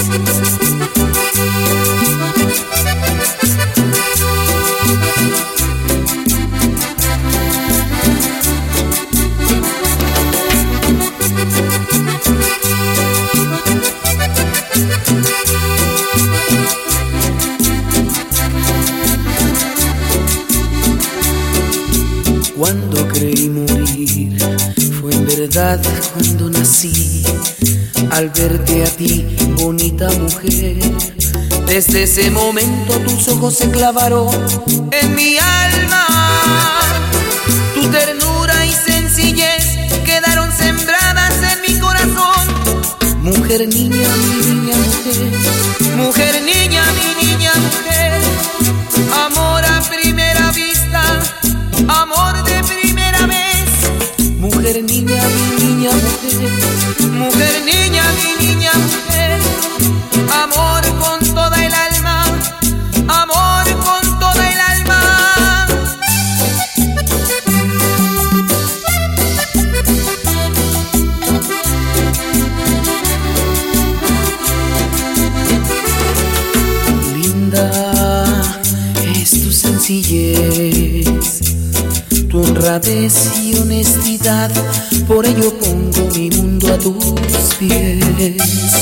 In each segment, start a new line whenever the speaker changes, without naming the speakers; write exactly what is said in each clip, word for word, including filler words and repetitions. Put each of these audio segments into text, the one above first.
Cuando creí morir, fue en verdad cuando nací. Al verte a ti, bonita mujer, desde ese momento tus ojos se clavaron en mi alma. Tu ternura y sencillez quedaron sembradas en mi corazón. Mujer, niña, mi niña, mujer. Mujer, niña, mi niña, mujer. Amor a primera vista, amor de primera vez. Mujer, niña, mi niña, mujer. Mujer, niña, mi niña, mujer. Amor con toda el alma, amor con toda el alma. Linda es tu sencillez, tu honradez y honestidad, por ello pongo mi mundo a tus pies.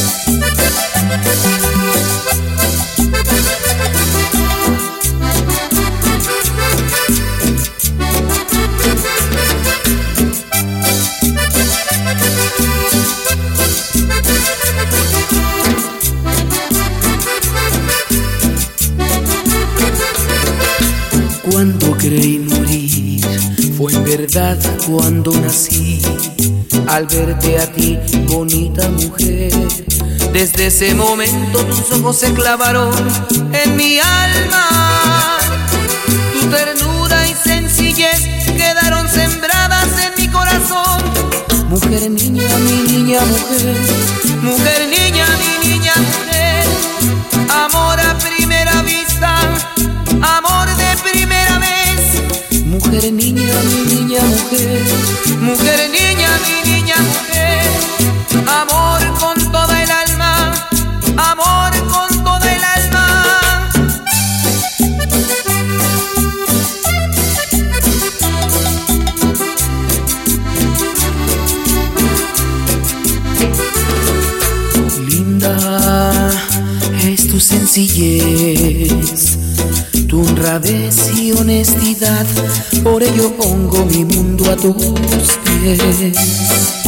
Cuando creí morir, fue en verdad cuando nací. Al verte a ti, bonita mujer, desde ese momento tus ojos se clavaron en mi alma. Tu ternura y sencillez quedaron sembradas en mi corazón. Mujer, niña, mi niña, mujer. Mujer, niña, mi niña, mujer. Amor a primera vista, amor de primera vez. Mujer, niña, mi niña, mujer. Mujer, niña, mi niña, mujer. Amor con toda el alma, amor con toda el alma. Linda es tu sencillez, tu honradez y honestidad, por ello pongo mi mundo a tus pies.